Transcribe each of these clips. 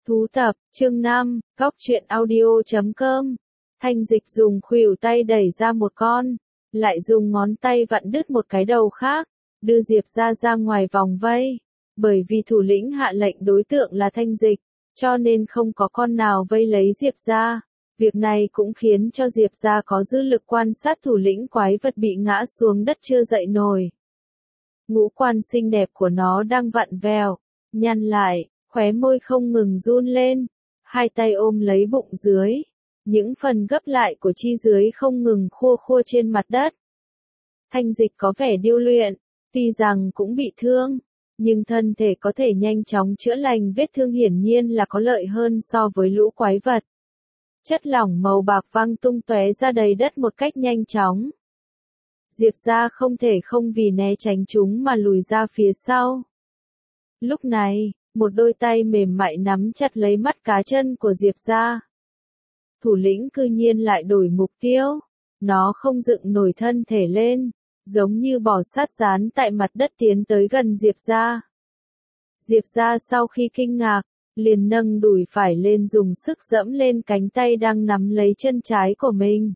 Thú tập, chương 5, góc truyện audio.com. Thanh Dịch dùng khuỷu tay đẩy ra một con, lại dùng ngón tay vặn đứt một cái đầu khác, đưa Diệp ra ngoài vòng vây. Bởi vì thủ lĩnh hạ lệnh đối tượng là Thanh Dịch, cho nên không có con nào vây lấy Diệp ra. Việc này cũng khiến cho Diệp ra có dư lực quan sát thủ lĩnh quái vật bị ngã xuống đất chưa dậy nổi. Ngũ quan xinh đẹp của nó đang vặn vẹo, nhăn lại, khóe môi không ngừng run lên, hai tay ôm lấy bụng dưới, những phần gấp lại của chi dưới không ngừng khua khua trên mặt đất. Thanh Dịch có vẻ điêu luyện, tuy rằng cũng bị thương, nhưng thân thể có thể nhanh chóng chữa lành vết thương hiển nhiên là có lợi hơn so với lũ quái vật. Chất lỏng màu bạc văng tung tóe ra đầy đất một cách nhanh chóng. Diệp ra không thể không vì né tránh chúng mà lùi ra phía sau. Lúc này, một đôi tay mềm mại nắm chặt lấy mắt cá chân của Diệp ra. Thủ lĩnh cư nhiên lại đổi mục tiêu. Nó không dựng nổi thân thể lên, giống như bò sát dán tại mặt đất tiến tới gần Diệp ra. Diệp ra sau khi kinh ngạc, liền nâng đùi phải lên dùng sức giẫm lên cánh tay đang nắm lấy chân trái của mình.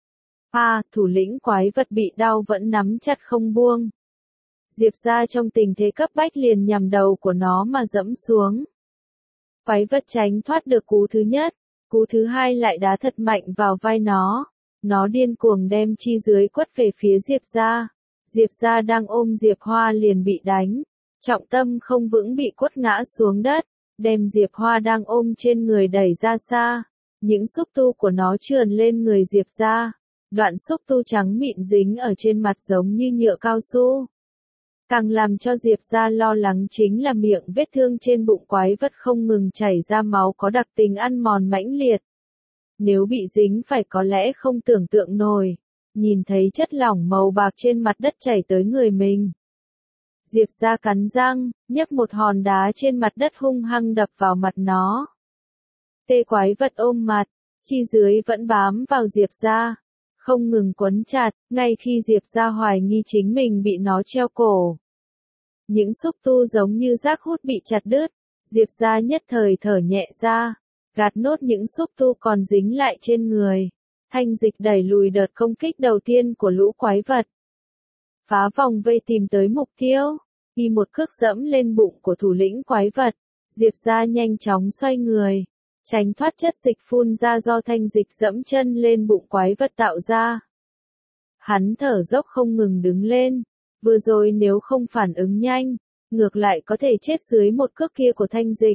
Thủ lĩnh quái vật bị đau vẫn nắm chặt không buông. Diệp ra trong tình thế cấp bách liền nhằm đầu của nó mà dẫm xuống. Quái vật tránh thoát được cú thứ nhất, cú thứ hai lại đá thật mạnh vào vai nó. Nó điên cuồng đem chi dưới quất về phía Diệp ra. Diệp ra đang ôm Diệp Hoa liền bị đánh. Trọng tâm không vững bị quất ngã xuống đất, đem Diệp Hoa đang ôm trên người đẩy ra xa. Những xúc tu của nó trườn lên người Diệp ra. Đoạn xúc tu trắng mịn dính ở trên mặt giống như nhựa cao su. Càng làm cho Diệp ra lo lắng chính là miệng vết thương trên bụng quái vật không ngừng chảy ra máu có đặc tính ăn mòn mãnh liệt. Nếu bị dính phải có lẽ không tưởng tượng nổi. Nhìn thấy chất lỏng màu bạc trên mặt đất chảy tới người mình. Diệp ra cắn răng, nhấc một hòn đá trên mặt đất hung hăng đập vào mặt nó. Tê quái vật ôm mặt, chi dưới vẫn bám vào Diệp ra. Không ngừng quấn chặt, ngay khi Diệp ra hoài nghi chính mình bị nó treo cổ. Những xúc tu giống như rác hút bị chặt đứt, Diệp ra nhất thời thở nhẹ ra, gạt nốt những xúc tu còn dính lại trên người. Thanh Dịch đẩy lùi đợt công kích đầu tiên của lũ quái vật. Phá vòng vây tìm tới mục tiêu, đi một cước dẫm lên bụng của thủ lĩnh quái vật, Diệp ra nhanh chóng xoay người. Tránh thoát chất dịch phun ra do Thanh Dịch dẫm chân lên bụng quái vật tạo ra. Hắn thở dốc không ngừng đứng lên, vừa rồi nếu không phản ứng nhanh, ngược lại có thể chết dưới một cước kia của Thanh Dịch.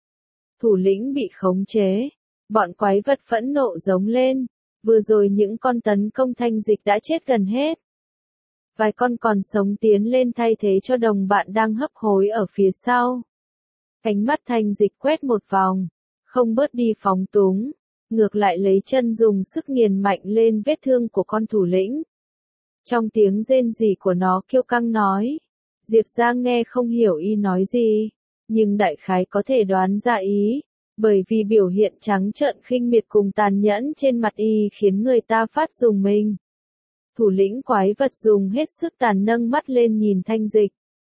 Thủ lĩnh bị khống chế, bọn quái vật phẫn nộ giống lên, vừa rồi những con tấn công Thanh Dịch đã chết gần hết. Vài con còn sống tiến lên thay thế cho đồng bạn đang hấp hối ở phía sau. Ánh mắt Thanh Dịch quét một vòng. Không bớt đi phóng túng, ngược lại lấy chân dùng sức nghiền mạnh lên vết thương của con thủ lĩnh. Trong tiếng rên rỉ của nó kiêu căng nói, Diệp ra nghe không hiểu y nói gì, nhưng đại khái có thể đoán ra ý, bởi vì biểu hiện trắng trợn khinh miệt cùng tàn nhẫn trên mặt y khiến người ta phát rùng mình. Thủ lĩnh quái vật dùng hết sức tàn nâng mắt lên nhìn Thanh Dịch.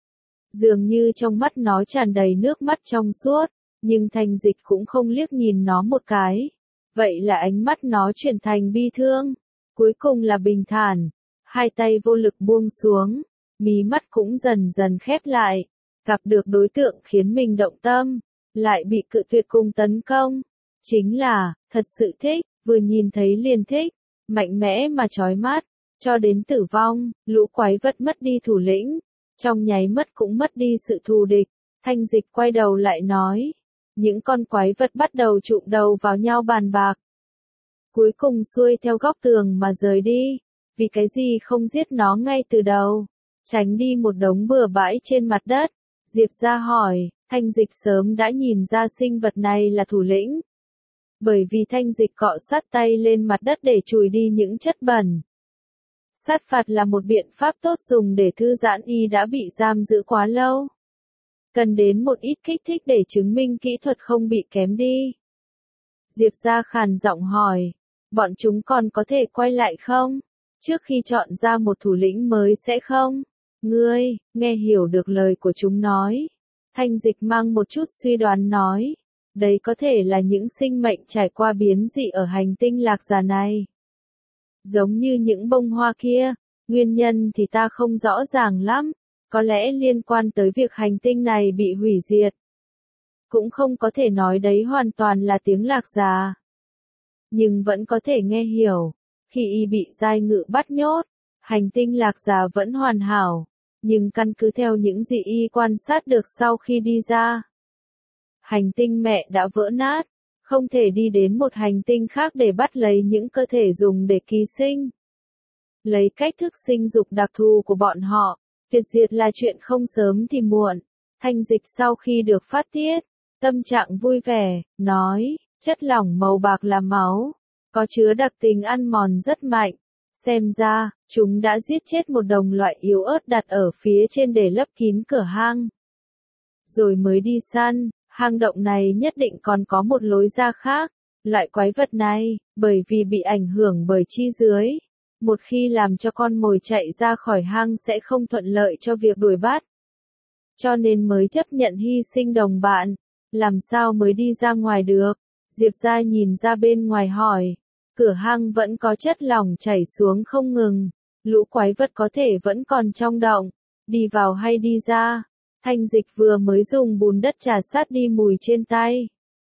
Dường như trong mắt nó tràn đầy nước mắt trong suốt. Nhưng Thanh Dịch cũng không liếc nhìn nó một cái. Vậy là ánh mắt nó chuyển thành bi thương. Cuối cùng là bình thản. Hai tay vô lực buông xuống. Mí mắt cũng dần dần khép lại. Gặp được đối tượng khiến mình động tâm. Lại bị cự tuyệt cùng tấn công. Chính là, thật sự thích, vừa nhìn thấy liền thích. Mạnh mẽ mà chói mắt. Cho đến tử vong, lũ quái vật mất đi thủ lĩnh. Trong nháy mắt cũng mất đi sự thù địch. Thanh Dịch quay đầu lại nói. Những con quái vật bắt đầu chụm đầu vào nhau bàn bạc. Cuối cùng xuôi theo góc tường mà rời đi. Vì cái gì không giết nó ngay từ đầu. Tránh đi một đống bừa bãi trên mặt đất. Diệp ra hỏi, Thanh Dịch sớm đã nhìn ra sinh vật này là thủ lĩnh. Bởi vì Thanh Dịch cọ sát tay lên mặt đất để chùi đi những chất bẩn. Sát phạt là một biện pháp tốt dùng để thư giãn y đã bị giam giữ quá lâu. Cần đến một ít kích thích để chứng minh kỹ thuật không bị kém đi. Diệp ra khàn giọng hỏi, bọn chúng còn có thể quay lại không? Trước khi chọn ra một thủ lĩnh mới sẽ không? Ngươi, nghe hiểu được lời của chúng nói. Thanh Dịch mang một chút suy đoán nói, Đấy có thể là những sinh mệnh trải qua biến dị ở hành tinh Lạc Già này. Giống như những bông hoa kia, nguyên nhân thì ta không rõ ràng lắm, có lẽ liên quan tới việc hành tinh này bị hủy diệt. Cũng không có thể nói đấy hoàn toàn là tiếng Lạc Già. Nhưng vẫn có thể nghe hiểu, khi y bị giai ngự bắt nhốt, hành tinh Lạc Già vẫn hoàn hảo, nhưng căn cứ theo những gì y quan sát được sau khi đi ra, hành tinh mẹ đã vỡ nát, không thể đi đến một hành tinh khác để bắt lấy những cơ thể dùng để ký sinh. Lấy cách thức sinh dục đặc thù của bọn họ, tuyệt diệt là chuyện không sớm thì muộn. Thanh Dịch sau khi được phát tiết, tâm trạng vui vẻ, nói, chất lỏng màu bạc là máu, có chứa đặc tính ăn mòn rất mạnh. Xem ra, chúng đã giết chết một đồng loại yếu ớt đặt ở phía trên để lấp kín cửa hang. Rồi mới đi săn, hang động này nhất định còn có một lối ra khác. Loại quái vật này, bởi vì bị ảnh hưởng bởi chi dưới, một khi làm cho con mồi chạy ra khỏi hang sẽ không thuận lợi cho việc đuổi bắt. Cho nên mới chấp nhận hy sinh đồng bạn, làm sao mới đi ra ngoài được. Diệp Gia nhìn ra bên ngoài hỏi, cửa hang vẫn có chất lỏng chảy xuống không ngừng, lũ quái vật có thể vẫn còn trong động, đi vào hay đi ra. Thanh Dịch vừa mới dùng bùn đất trà sát đi mùi trên tay.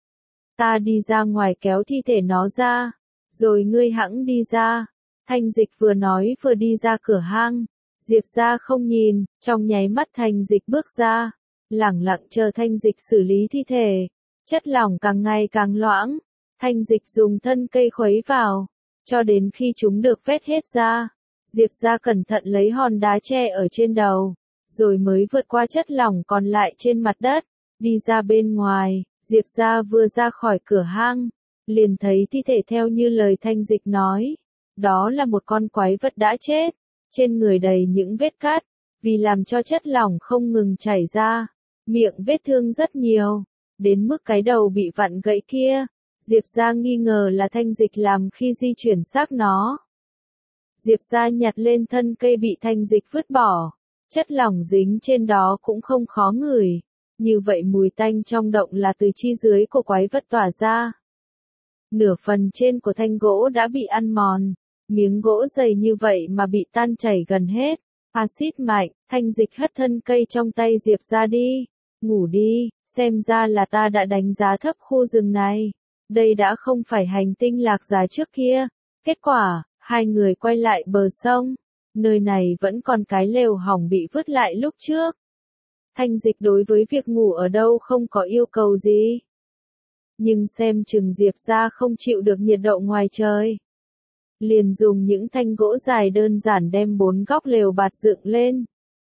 Ta đi ra ngoài kéo thi thể nó ra, rồi ngươi hẵng đi ra. Thanh Dịch vừa nói vừa đi ra cửa hang. Diệp Gia không nhìn, trong nháy mắt Thanh Dịch bước ra, lẳng lặng chờ Thanh Dịch xử lý thi thể. Chất lỏng càng ngày càng loãng, Thanh Dịch dùng thân cây khuấy vào, cho đến khi chúng được vét hết ra. Diệp Gia cẩn thận lấy hòn đá tre ở trên đầu, rồi mới vượt qua chất lỏng còn lại trên mặt đất, đi ra bên ngoài. Diệp Gia vừa ra khỏi cửa hang, liền thấy thi thể theo như lời Thanh Dịch nói. Đó là một con quái vật đã chết, trên người đầy những vết cắt, vì làm cho chất lỏng không ngừng chảy ra, miệng vết thương rất nhiều, đến mức cái đầu bị vặn gãy kia. Diệp Gia nghi ngờ là Thanh Dịch làm khi di chuyển xác nó. Diệp Gia nhặt lên thân cây bị Thanh Dịch vứt bỏ, chất lỏng dính trên đó cũng không khó ngửi, như vậy mùi tanh trong động là từ chi dưới của quái vật tỏa ra. Nửa phần trên của thanh gỗ đã bị ăn mòn, miếng gỗ dày như vậy mà bị tan chảy gần hết, axit mạnh. Thanh Dịch hất thân cây trong tay Diệp Gia đi, ngủ đi, xem ra là ta đã đánh giá thấp khu rừng này, đây đã không phải hành tinh Lạc Già trước kia. Kết quả, hai người quay lại bờ sông, nơi này vẫn còn cái lều hỏng bị vứt lại lúc trước. Thanh Dịch đối với việc ngủ ở đâu không có yêu cầu gì. Nhưng xem chừng Diệp Gia không chịu được nhiệt độ ngoài trời, liền dùng những thanh gỗ dài đơn giản đem 4 góc lều bạt dựng lên.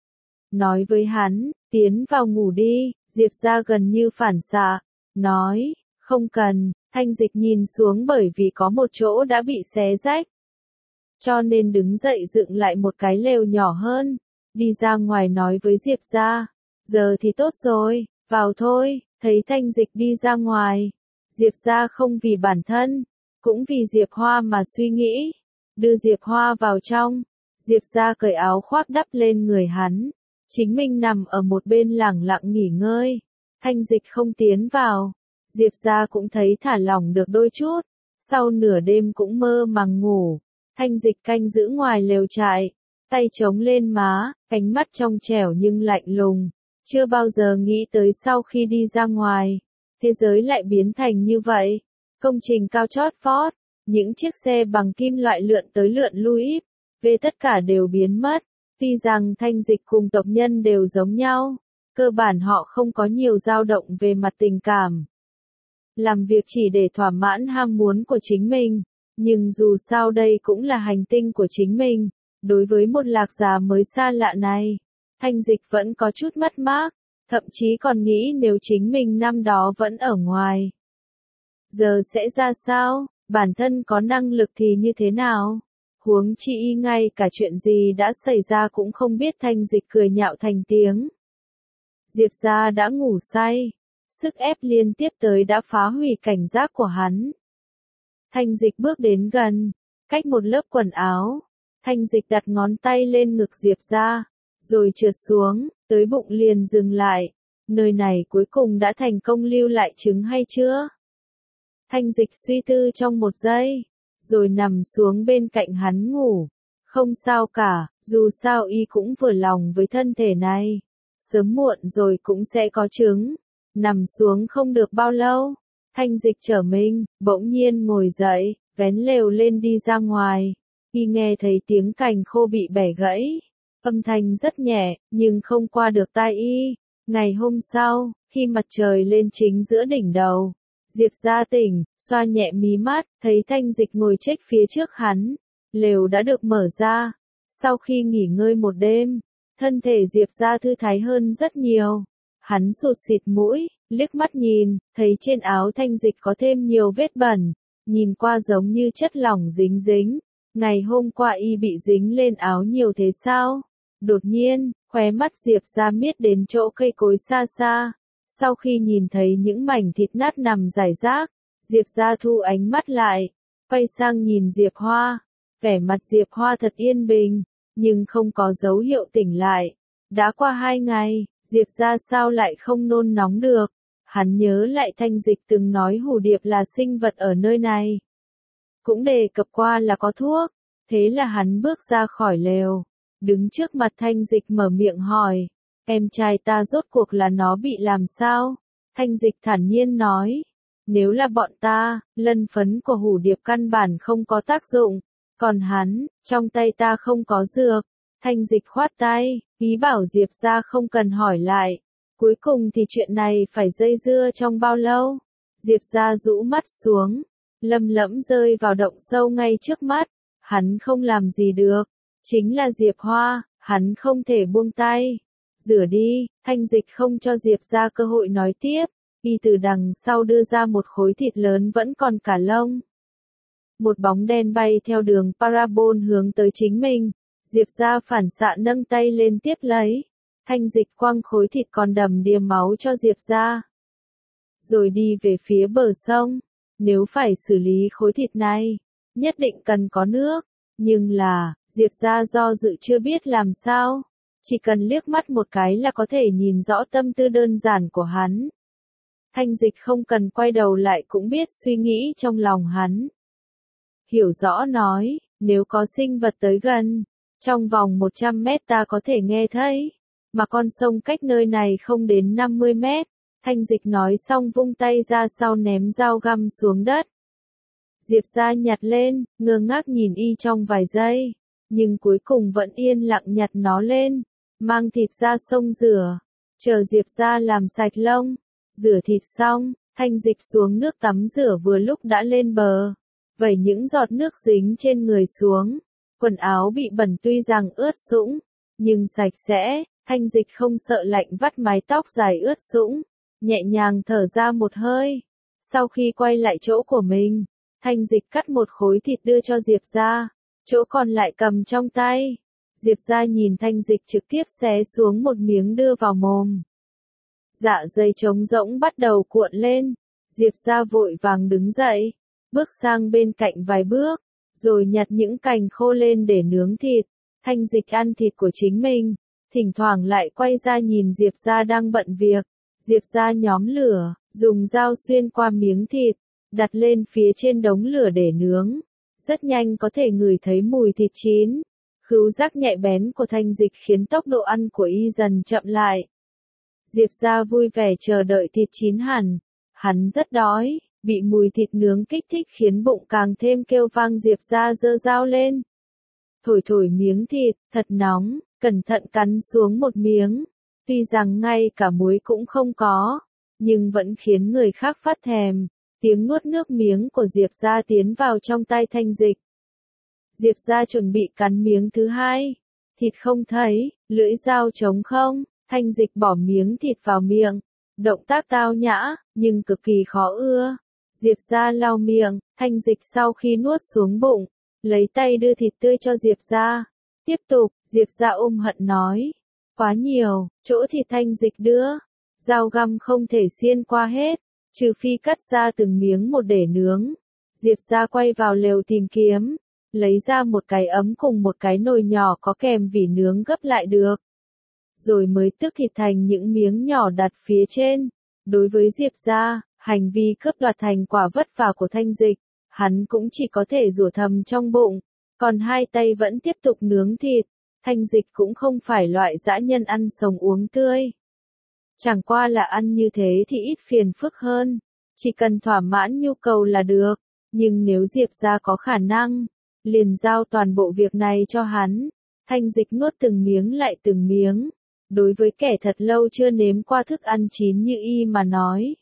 Nói với hắn, tiến vào ngủ đi. Diệp Gia gần như phản xạ, nói, không cần. Thanh Dịch nhìn xuống bởi vì có một chỗ đã bị xé rách, cho nên đứng dậy dựng lại một cái lều nhỏ hơn, đi ra ngoài nói với Diệp Gia, giờ thì tốt rồi, vào thôi. Thấy Thanh Dịch đi ra ngoài, Diệp Gia không vì bản thân, cũng vì Diệp Hoa mà suy nghĩ, đưa Diệp Hoa vào trong. Diệp Gia cởi áo khoác đắp lên người hắn, chính mình nằm ở một bên lẳng lặng nghỉ ngơi. Thanh Dịch không tiến vào, Diệp Gia cũng thấy thả lỏng được đôi chút, sau nửa đêm cũng mơ màng ngủ. Thanh Dịch canh giữ ngoài lều trại, tay chống lên má, ánh mắt trong trẻo nhưng lạnh lùng, chưa bao giờ nghĩ tới sau khi đi ra ngoài, thế giới lại biến thành như vậy. Công trình cao chót vót, những chiếc xe bằng kim loại lượn tới lượn lui, về tất cả đều biến mất. Tuy rằng Thanh Dịch cùng tộc nhân đều giống nhau, cơ bản họ không có nhiều dao động về mặt tình cảm, làm việc chỉ để thỏa mãn ham muốn của chính mình. Nhưng dù sao đây cũng là hành tinh của chính mình, đối với một Lạc Già mới xa lạ này, Thanh Dịch vẫn có chút mất mát, thậm chí còn nghĩ nếu chính mình năm đó vẫn ở ngoài, giờ sẽ ra sao, bản thân có năng lực thì như thế nào. Huống chi ngay cả chuyện gì đã xảy ra cũng không biết. Thanh Dịch cười nhạo thành tiếng. Diệp Gia đã ngủ say, sức ép liên tiếp tới đã phá hủy cảnh giác của hắn. Thanh Dịch bước đến gần, cách một lớp quần áo, Thanh Dịch đặt ngón tay lên ngực Diệp Gia, rồi trượt xuống, tới bụng liền dừng lại. nơi này cuối cùng đã thành công lưu lại trứng hay chưa? Thanh Dịch suy tư trong một giây, rồi nằm xuống bên cạnh hắn ngủ. Không sao cả, dù sao y cũng vừa lòng với thân thể này. Sớm muộn rồi cũng sẽ có trứng. Nằm xuống không được bao lâu, Thanh Dịch trở mình, bỗng nhiên ngồi dậy, vén lều lên đi ra ngoài. Y nghe thấy tiếng cành khô bị bẻ gãy. Âm thanh rất nhẹ, nhưng không qua được tai y. Ngày hôm sau, khi mặt trời lên chính giữa đỉnh đầu, Diệp Gia tỉnh, xoa nhẹ mí mắt, thấy Thanh Dịch ngồi chếch phía trước hắn. Lều đã được mở ra. Sau khi nghỉ ngơi một đêm, thân thể Diệp Gia thư thái hơn rất nhiều. Hắn sụt sịt mũi, liếc mắt nhìn, thấy trên áo Thanh Dịch có thêm nhiều vết bẩn, nhìn qua giống như chất lỏng dính dính. Ngày hôm qua y bị dính lên áo nhiều thế sao? Đột nhiên, khóe mắt Diệp Gia miết đến chỗ cây cối xa xa. Sau khi nhìn thấy những mảnh thịt nát nằm rải rác, Diệp Gia thu ánh mắt lại, quay sang nhìn Diệp Hoa. Vẻ mặt Diệp Hoa thật yên bình, nhưng không có dấu hiệu tỉnh lại. Đã qua 2 ngày, Diệp Gia sao lại không nôn nóng được? Hắn nhớ lại Thanh Dịch từng nói hủ điệp là sinh vật ở nơi này. Cũng đề cập qua là có thuốc. Thế là hắn bước ra khỏi lều, đứng trước mặt Thanh Dịch mở miệng hỏi, em trai ta rốt cuộc là nó bị làm sao? Thanh Dịch thản nhiên nói, nếu là bọn ta, lân phấn của hủ điệp căn bản không có tác dụng, còn hắn, trong tay ta không có dược. Thanh Dịch khoát tay, ý bảo Diệp Gia không cần hỏi lại. Cuối cùng thì chuyện này phải dây dưa trong bao lâu? Diệp Gia rũ mắt xuống, lầm lẫm rơi vào động sâu ngay trước mắt. Hắn không làm gì được. Chính là Diệp Hoa, hắn không thể buông tay. Rửa đi, Thanh Dịch không cho Diệp Gia cơ hội nói tiếp. Y từ đằng sau đưa ra một khối thịt lớn vẫn còn cả lông. Một bóng đen bay theo đường parabol hướng tới chính mình. Diệp Gia phản xạ nâng tay lên tiếp lấy. Thanh Dịch quăng khối thịt còn đầm đìa máu cho Diệp Gia. Rồi đi về phía bờ sông. Nếu phải xử lý khối thịt này, nhất định cần có nước. Nhưng là, Diệp Gia do dự chưa biết làm sao. Chỉ cần liếc mắt một cái là có thể nhìn rõ tâm tư đơn giản của hắn. Thanh Dịch không cần quay đầu lại cũng biết suy nghĩ trong lòng hắn. Hiểu rõ nói, nếu có sinh vật tới gần, trong vòng 100 mét ta có thể nghe thấy. Mà con sông cách nơi này không đến 50 mét. Thanh Dịch nói xong vung tay ra sau ném dao găm xuống đất. Diệp Gia nhặt lên, ngơ ngác nhìn y trong vài giây. Nhưng cuối cùng vẫn yên lặng nhặt nó lên. Mang thịt ra sông rửa. Chờ Diệp Gia làm sạch lông. Rửa thịt xong, Thanh Dịch xuống nước tắm rửa vừa lúc đã lên bờ. Vẩy những giọt nước dính trên người xuống. Quần áo bị bẩn tuy rằng ướt sũng, nhưng sạch sẽ. Thanh Dịch không sợ lạnh vắt mái tóc dài ướt sũng. Nhẹ nhàng thở ra một hơi. Sau khi quay lại chỗ của mình, Thanh Dịch cắt một khối thịt đưa cho Diệp Gia. Chỗ còn lại cầm trong tay. Diệp Gia nhìn Thanh Dịch trực tiếp xé xuống một miếng đưa vào mồm. Dạ dày trống rỗng bắt đầu cuộn lên. Diệp Gia vội vàng đứng dậy, bước sang bên cạnh vài bước, rồi nhặt những cành khô lên để nướng thịt. Thanh Dịch ăn thịt của chính mình, thỉnh thoảng lại quay ra nhìn Diệp Gia đang bận việc. Diệp Gia nhóm lửa, dùng dao xuyên qua miếng thịt, đặt lên phía trên đống lửa để nướng. Rất nhanh có thể ngửi thấy mùi thịt chín. Khứu giác nhạy bén của Thanh Dịch khiến tốc độ ăn của y dần chậm lại. Diệp Gia vui vẻ chờ đợi thịt chín hẳn. Hắn rất đói, bị mùi thịt nướng kích thích khiến bụng càng thêm kêu vang. Diệp Gia giơ dao lên. Thổi thổi miếng thịt, thật nóng, cẩn thận cắn xuống một miếng. Tuy rằng ngay cả muối cũng không có, nhưng vẫn khiến người khác phát thèm. Tiếng nuốt nước miếng của Diệp Gia tiến vào trong tai Thanh Dịch. Diệp Gia chuẩn bị cắn miếng thứ hai. Thịt không thấy, lưỡi dao trống không. Thanh Dịch bỏ miếng thịt vào miệng. Động tác tao nhã, nhưng cực kỳ khó ưa. Diệp Gia lau miệng. Thanh Dịch sau khi nuốt xuống bụng, lấy tay đưa thịt tươi cho Diệp Gia. Tiếp tục, Diệp Gia ôm hận nói. Quá nhiều, chỗ thịt Thanh Dịch đưa. Dao găm không thể xiên qua hết, trừ phi cắt ra từng miếng một để nướng. Diệp Gia quay vào lều tìm kiếm, lấy ra một cái ấm cùng một cái nồi nhỏ có kèm vỉ nướng gấp lại được. rồi mới tước thịt thành những miếng nhỏ đặt phía trên. Đối với Diệp gia, hành vi cướp đoạt thành quả vất vả của Thanh Dịch, hắn cũng chỉ có thể rủa thầm trong bụng, còn hai tay vẫn tiếp tục nướng thịt. Thanh Dịch cũng không phải loại dã nhân ăn sống uống tươi. Chẳng qua là ăn như thế thì ít phiền phức hơn, chỉ cần thỏa mãn nhu cầu là được, nhưng nếu Diệp gia có khả năng, liền giao toàn bộ việc này cho hắn. Thanh Dịch nuốt từng miếng lại từng miếng, đối với kẻ thật lâu chưa nếm qua thức ăn chín như y mà nói.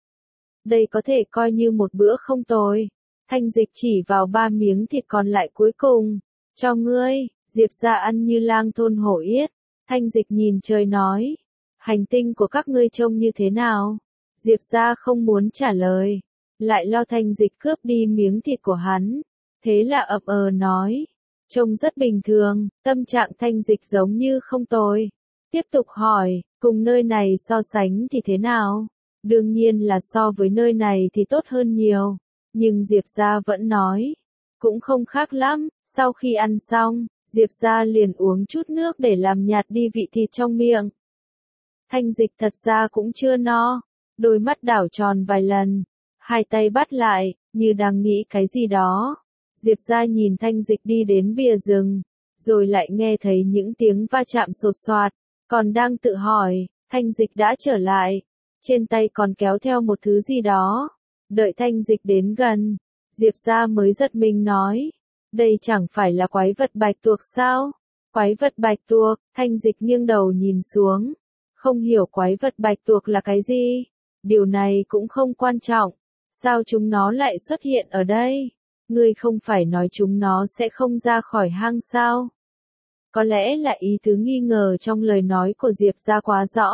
Đây có thể coi như một bữa không tồi. Thanh Dịch chỉ vào 3 miếng thịt còn lại cuối cùng. Cho ngươi, Diệp gia ăn như lang thôn hổ yết. Thanh Dịch nhìn trời nói. Hành tinh của các ngươi trông như thế nào? Diệp gia không muốn trả lời. Lại lo Thanh Dịch cướp đi miếng thịt của hắn. Thế là ậm nói. Trông rất bình thường, tâm trạng Thanh Dịch giống như không tồi. Tiếp tục hỏi, cùng nơi này so sánh thì thế nào? Đương nhiên là so với nơi này thì tốt hơn nhiều. Nhưng Diệp gia vẫn nói, cũng không khác lắm. Sau khi ăn xong, Diệp gia liền uống chút nước để làm nhạt đi vị thịt trong miệng. Thanh Dịch thật ra cũng chưa no, đôi mắt đảo tròn vài lần, hai tay bắt lại, như đang nghĩ cái gì đó. Diệp gia nhìn Thanh Dịch đi đến bìa rừng, rồi lại nghe thấy những tiếng va chạm sột soạt, còn đang tự hỏi, Thanh Dịch đã trở lại, trên tay còn kéo theo một thứ gì đó. Đợi Thanh Dịch đến gần, Diệp gia mới giật mình nói, đây chẳng phải là quái vật bạch tuộc sao? Quái vật bạch tuộc, Thanh Dịch nghiêng đầu nhìn xuống, không hiểu quái vật bạch tuộc là cái gì. Điều này cũng không quan trọng, sao chúng nó lại xuất hiện ở đây? Ngươi không phải nói chúng nó sẽ không ra khỏi hang sao? Có lẽ là ý tứ nghi ngờ trong lời nói của Diệp gia quá rõ.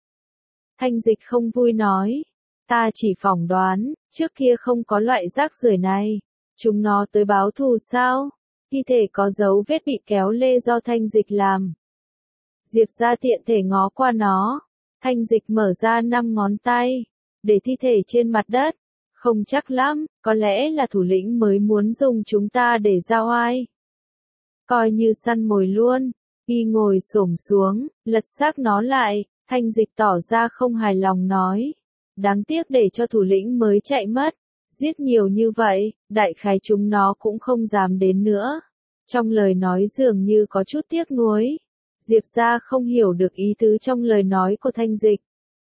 Thanh Dịch không vui nói, ta chỉ phỏng đoán, trước kia không có loại rác rưởi này, chúng nó tới báo thù sao? Thi thể có dấu vết bị kéo lê do Thanh Dịch làm. Diệp gia tiện thể ngó qua nó, Thanh Dịch mở ra 5 ngón tay, để thi thể trên mặt đất. Không chắc lắm, có lẽ là thủ lĩnh mới muốn dùng chúng ta để giao oai. Coi như săn mồi luôn. Y ngồi xổm xuống, lật xác nó lại. Thanh Dịch tỏ ra không hài lòng nói. Đáng tiếc để cho thủ lĩnh mới chạy mất. Giết nhiều như vậy, đại khái chúng nó cũng không dám đến nữa. Trong lời nói dường như có chút tiếc nuối. Diệp gia không hiểu được ý tứ trong lời nói của Thanh Dịch.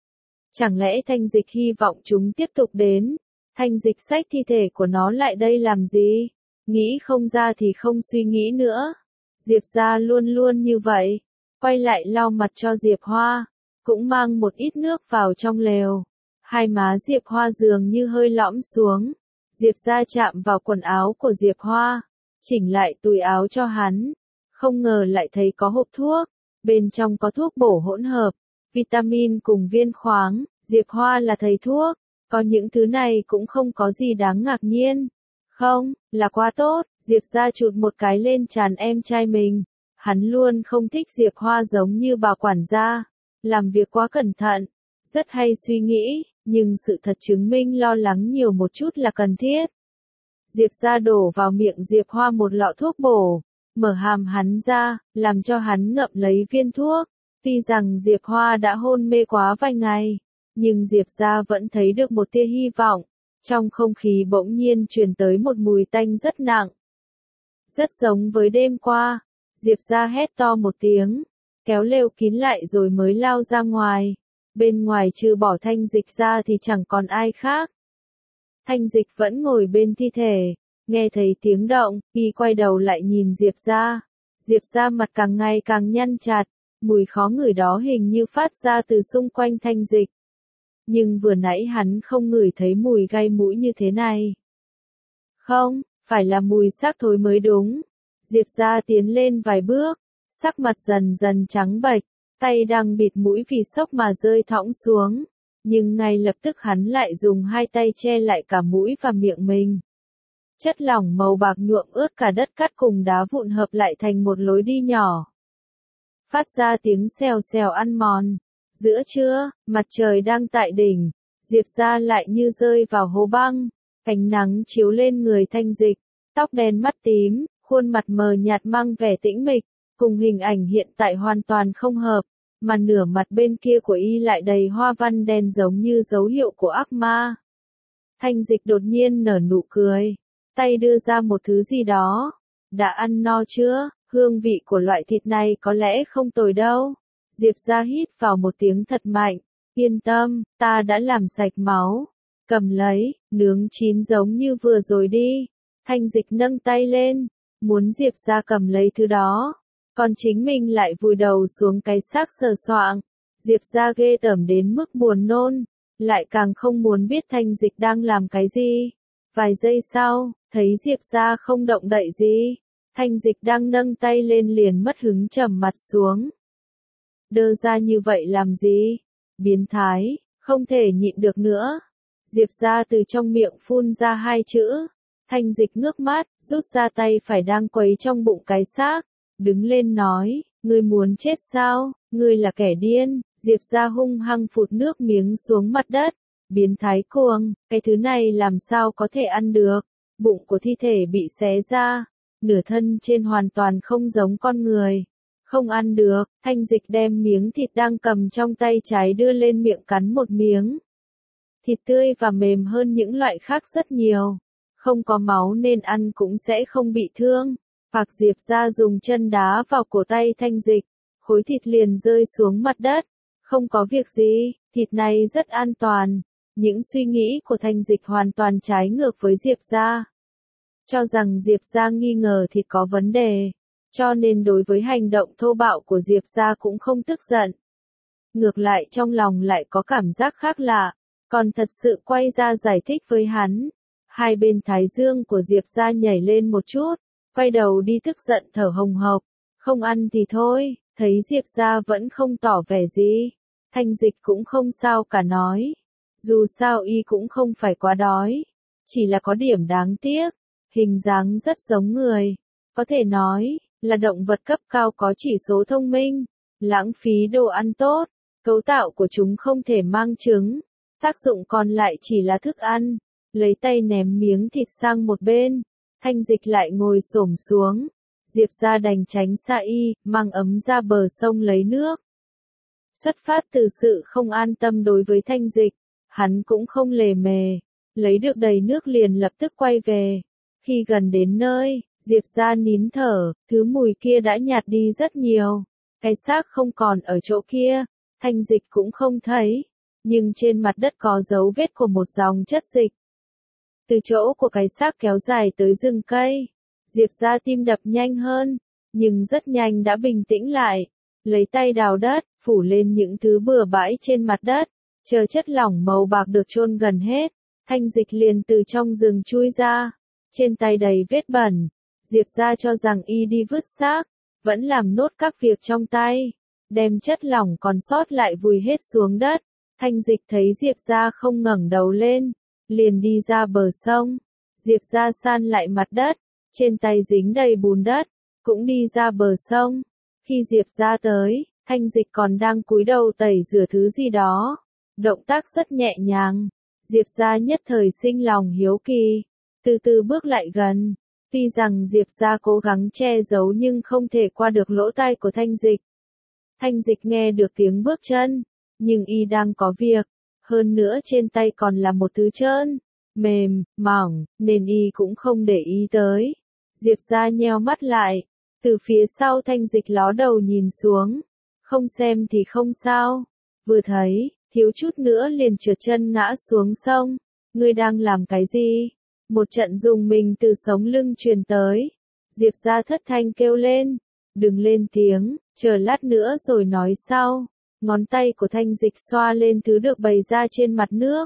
Chẳng lẽ Thanh Dịch hy vọng chúng tiếp tục đến? Thanh Dịch xách thi thể của nó lại đây làm gì? Nghĩ không ra thì không suy nghĩ nữa. Diệp gia luôn luôn như vậy. Quay lại lau mặt cho Diệp Hoa, cũng mang một ít nước vào trong lều. Hai má Diệp Hoa dường như hơi lõm xuống. Diệp gia chạm vào quần áo của Diệp Hoa, chỉnh lại túi áo cho hắn. Không ngờ lại thấy có hộp thuốc, bên trong có thuốc bổ hỗn hợp, vitamin cùng viên khoáng. Diệp Hoa là thầy thuốc, có những thứ này cũng không có gì đáng ngạc nhiên. Không, là quá tốt. Diệp gia chụt một cái lên trán em trai mình. Hắn luôn không thích Diệp Hoa giống như bà quản gia, làm việc quá cẩn thận, rất hay suy nghĩ, nhưng sự thật chứng minh lo lắng nhiều một chút là cần thiết. Diệp gia đổ vào miệng Diệp Hoa một lọ thuốc bổ, mở hàm hắn ra, làm cho hắn ngậm lấy viên thuốc. Tuy rằng Diệp Hoa đã hôn mê quá vài ngày, nhưng Diệp gia vẫn thấy được một tia hy vọng. Trong không khí bỗng nhiên truyền tới một mùi tanh rất nặng. Rất giống với đêm qua. Diệp gia hét to một tiếng, kéo lều kín lại rồi mới lao ra ngoài. Bên ngoài trừ bỏ Thanh Dịch ra thì chẳng còn ai khác. Thanh Dịch vẫn ngồi bên thi thể, nghe thấy tiếng động, y quay đầu lại nhìn Diệp gia. Diệp gia mặt càng ngày càng nhăn chặt, mùi khó ngửi đó hình như phát ra từ xung quanh Thanh Dịch. Nhưng vừa nãy hắn không ngửi thấy mùi gai mũi như thế này. Không, phải là mùi xác thối mới đúng. Diệp gia tiến lên vài bước, sắc mặt dần dần trắng bệch, tay đang bịt mũi vì sốc mà rơi thõng xuống. Nhưng ngay lập tức hắn lại dùng hai tay che lại cả mũi và miệng mình. Chất lỏng màu bạc nhuộm ướt cả đất cát cùng đá vụn hợp lại thành một lối đi nhỏ. Phát ra tiếng xèo xèo ăn mòn. Giữa trưa, mặt trời đang tại đỉnh, Diệp gia lại như rơi vào hố băng. Ánh nắng chiếu lên người Thanh Dịch, tóc đen mắt tím, khuôn mặt mờ nhạt mang vẻ tĩnh mịch, cùng hình ảnh hiện tại hoàn toàn không hợp. mà nửa mặt bên kia của y lại đầy hoa văn đen giống như dấu hiệu của ác ma. Thanh Dịch đột nhiên nở nụ cười, tay đưa ra một thứ gì đó. Đã ăn no chưa? Hương vị của loại thịt này có lẽ không tồi đâu. Diệp ra hít vào một tiếng thật mạnh. Yên tâm, ta đã làm sạch máu. Cầm lấy, nướng chín giống như vừa rồi đi. Thanh Dịch nâng tay lên, muốn Diệp ra cầm lấy thứ đó. Còn chính mình lại vùi đầu xuống cái xác sờ soạng. Diệp ra ghê tởm đến mức buồn nôn, lại càng không muốn biết Thanh Dịch đang làm cái gì. Vài giây sau, thấy Diệp ra không động đậy gì. Thanh Dịch đang nâng tay lên liền mất hứng trầm mặt xuống. Đơ ra như vậy làm gì? Biến thái, không thể nhịn được nữa. Diệp ra từ trong miệng phun ra hai chữ. Thanh Dịch ngước mắt, rút ra tay phải đang quấy trong bụng cái xác. Đứng lên nói, ngươi muốn chết sao? Ngươi là kẻ điên. Diệp ra hung hăng phụt nước miếng xuống mặt đất. Biến thái cuồng, cái thứ này làm sao có thể ăn được? Bụng của thi thể bị xé ra, nửa thân trên hoàn toàn không giống con người. Không ăn được. Thanh Dịch đem miếng thịt đang cầm trong tay trái đưa lên miệng cắn một miếng. Thịt tươi và mềm hơn những loại khác rất nhiều. Không có máu nên ăn cũng sẽ không bị thương. Hoặc Diệp ra dùng chân đá vào cổ tay Thanh Dịch. Khối thịt liền rơi xuống mặt đất. Không có việc gì, thịt này rất an toàn. Những suy nghĩ của Thanh Dịch hoàn toàn trái ngược với Diệp ra. Cho rằng Diệp ra nghi ngờ thịt có vấn đề. Cho nên đối với hành động thô bạo của Diệp ra cũng không tức giận. Ngược lại trong lòng lại có cảm giác khác lạ. Còn thật sự quay ra giải thích với hắn. Hai bên thái dương của Diệp ra nhảy lên một chút. Quay đầu đi tức giận thở hồng hộc. Không ăn thì thôi. Thấy Diệp ra vẫn không tỏ vẻ gì. Thanh Dịch cũng không sao cả nói. Dù sao y cũng không phải quá đói. Chỉ là có điểm đáng tiếc. Hình dáng rất giống người. Có thể nói là động vật cấp cao có chỉ số thông minh. Lãng phí đồ ăn tốt. Cấu tạo của chúng không thể mang trứng. Tác dụng còn lại chỉ là thức ăn. Lấy tay ném miếng thịt sang một bên. Thanh Dịch lại ngồi xổm xuống. Diệp ra đành tránh xa y, mang ấm ra bờ sông lấy nước. Xuất phát từ sự không an tâm đối với Thanh Dịch, hắn cũng không lề mề. Lấy được đầy nước liền lập tức quay về. Khi gần đến nơi, Diệp ra nín thở, thứ mùi kia đã nhạt đi rất nhiều. Cái xác không còn ở chỗ kia, Thanh Dịch cũng không thấy. Nhưng trên mặt đất có dấu vết của một dòng chất dịch. Từ chỗ của cái xác kéo dài tới rừng cây. Diệp ra tim đập nhanh hơn, nhưng rất nhanh đã bình tĩnh lại. Lấy tay đào đất, phủ lên những thứ bừa bãi trên mặt đất. Chờ chất lỏng màu bạc được chôn gần hết. Thanh Dịch liền từ trong rừng chui ra. Trên tay đầy vết bẩn. Diệp ra cho rằng y đi vứt xác. Vẫn làm nốt các việc trong tay. Đem chất lỏng còn sót lại vùi hết xuống đất. Thanh Dịch thấy Diệp ra không ngẩng đầu lên. Liền đi ra bờ sông. Diệp ra san lại mặt đất. Trên tay dính đầy bùn đất. Cũng đi ra bờ sông. Khi Diệp ra tới, Thanh Dịch còn đang cúi đầu tẩy rửa thứ gì đó. Động tác rất nhẹ nhàng. Diệp ra nhất thời sinh lòng hiếu kỳ. Từ từ bước lại gần. Tuy rằng Diệp ra cố gắng che giấu nhưng không thể qua được lỗ tai của Thanh Dịch. Thanh Dịch nghe được tiếng bước chân. Nhưng y đang có việc. Hơn nữa trên tay còn là một thứ trơn, mềm, mỏng, nên y cũng không để ý tới. Diệp ra nheo mắt lại. Từ phía sau Thanh Dịch ló đầu nhìn xuống. Không xem thì không sao. Vừa thấy, thiếu chút nữa liền trượt chân ngã xuống sông. Ngươi đang làm cái gì? Một trận rùng mình từ sống lưng truyền tới. Diệp ra thất thanh kêu lên. Đừng lên tiếng, chờ lát nữa rồi nói sau. Ngón tay của Thanh Dịch xoa lên thứ được bày ra trên mặt nước.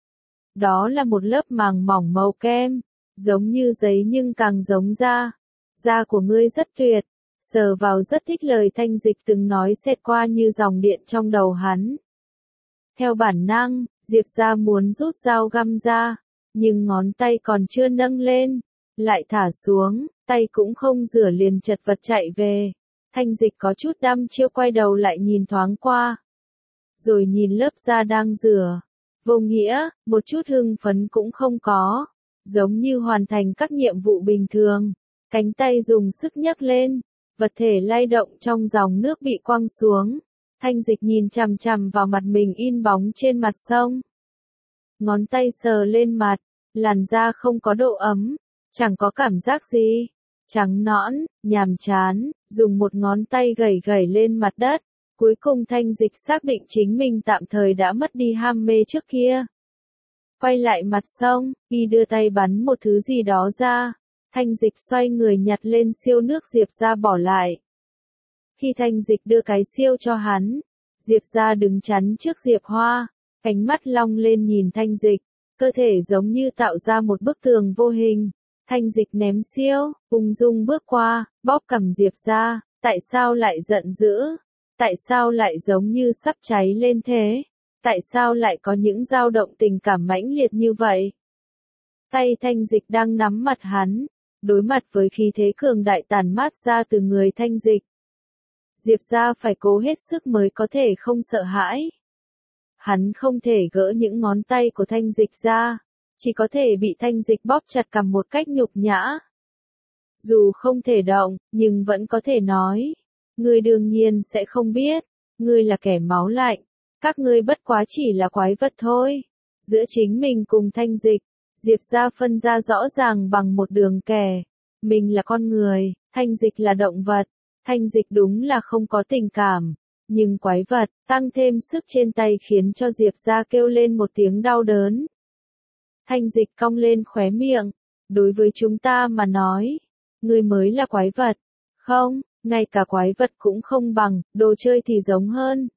Đó là một lớp màng mỏng màu kem. Giống như giấy nhưng càng giống da. Da của ngươi rất tuyệt. Sờ vào rất thích lời Thanh Dịch từng nói xẹt qua như dòng điện trong đầu hắn. Theo bản năng, Diệp ra muốn rút dao găm ra. Nhưng ngón tay còn chưa nâng lên. Lại thả xuống, tay cũng không rửa liền chật vật chạy về. Thanh Dịch có chút đăm chiêu quay đầu lại nhìn thoáng qua. Rồi nhìn lớp da đang rửa. Vô nghĩa, một chút hưng phấn cũng không có. Giống như hoàn thành các nhiệm vụ bình thường. Cánh tay dùng sức nhấc lên. Vật thể lay động trong dòng nước bị quăng xuống. Thanh Dịch nhìn chằm chằm vào mặt mình in bóng trên mặt sông. Ngón tay sờ lên mặt, làn da không có độ ấm, chẳng có cảm giác gì. Trắng nõn, nhàm chán, dùng một ngón tay gẩy gẩy lên mặt đất. Cuối cùng Thanh Dịch xác định chính mình tạm thời đã mất đi ham mê trước kia. Quay lại mặt sông, y đưa tay bắn một thứ gì đó ra. Thanh Dịch xoay người nhặt lên siêu nước Diệp ra bỏ lại. Khi Thanh Dịch đưa cái siêu cho hắn, Diệp ra đứng chắn trước Diệp Hoa, ánh mắt long lên nhìn Thanh Dịch, cơ thể giống như tạo ra một bức tường vô hình. Thanh Dịch ném siêu, ung dung bước qua, bóp cằm Diệp ra, tại sao lại giận dữ? Tại sao lại giống như sắp cháy lên thế? Tại sao lại có những dao động tình cảm mãnh liệt như vậy? Tay Thanh Dịch đang nắm mặt hắn, đối mặt với khí thế cường đại tản mát ra từ người Thanh Dịch. Diệp ra phải cố hết sức mới có thể không sợ hãi. Hắn không thể gỡ những ngón tay của Thanh Dịch ra, chỉ có thể bị Thanh Dịch bóp chặt cằm một cách nhục nhã. Dù không thể động, nhưng vẫn có thể nói. Ngươi đương nhiên sẽ không biết, ngươi là kẻ máu lạnh, các ngươi bất quá chỉ là quái vật thôi. Giữa chính mình cùng Thanh Dịch, Diệp ra phân ra rõ ràng bằng một đường kẻ. Mình là con người, Thanh Dịch là động vật. Thanh Dịch đúng là không có tình cảm, nhưng quái vật, tăng thêm sức trên tay khiến cho Diệp ra kêu lên một tiếng đau đớn. Thanh Dịch cong lên khóe miệng, đối với chúng ta mà nói, ngươi mới là quái vật. Không, ngay cả quái vật cũng không bằng, đồ chơi thì giống hơn.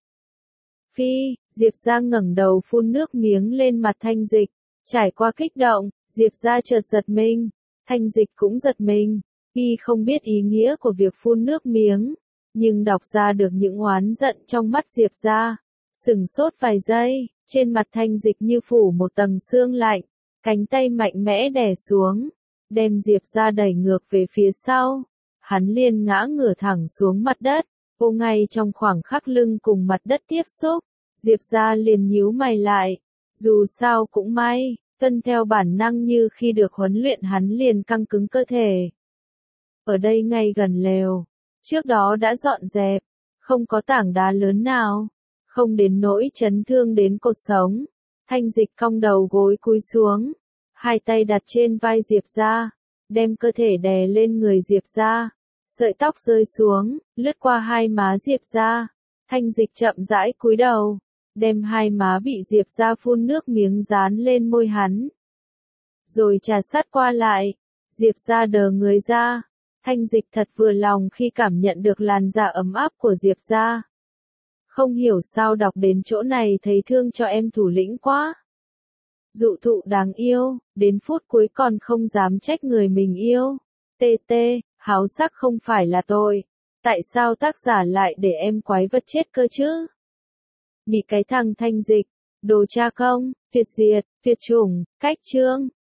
Phi, Diệp ra ngẩng đầu phun nước miếng lên mặt Thanh Dịch, trải qua kích động, Diệp ra chợt giật mình, Thanh Dịch cũng giật mình. Y không biết ý nghĩa của việc phun nước miếng, nhưng đọc ra được những oán giận trong mắt Diệp ra. Sửng sốt vài giây, trên mặt Thanh Dịch như phủ một tầng sương lạnh, cánh tay mạnh mẽ đè xuống, đem Diệp ra đẩy ngược về phía sau. Hắn liền ngã ngửa thẳng xuống mặt đất, vô ngay trong khoảng khắc lưng cùng mặt đất tiếp xúc, Diệp ra liền nhíu mày lại. Dù sao cũng may, tuân theo bản năng như khi được huấn luyện hắn liền căng cứng cơ thể. Ở đây ngay gần lều, trước đó đã dọn dẹp, không có tảng đá lớn nào, không đến nỗi chấn thương đến cột sống. Thanh Dịch cong đầu gối cúi xuống, hai tay đặt trên vai Diệp ra, đem cơ thể đè lên người Diệp ra, sợi tóc rơi xuống, lướt qua hai má Diệp ra. Thanh Dịch chậm rãi cúi đầu, đem hai má bị Diệp ra phun nước miếng dán lên môi hắn, rồi trà sát qua lại. Diệp ra đờ người ra. Thanh Dịch thật vừa lòng khi cảm nhận được làn da ấm áp của Diệp ra. Không hiểu sao đọc đến chỗ này thấy thương cho em thủ lĩnh quá. Dụ thụ đáng yêu, đến phút cuối còn không dám trách người mình yêu. TT, háo sắc không phải là tội. Tại sao tác giả lại để em quái vật chết cơ chứ? Bị cái thằng Thanh Dịch, đồ cha công, tuyệt diệt, tuyệt chủng, cách chương.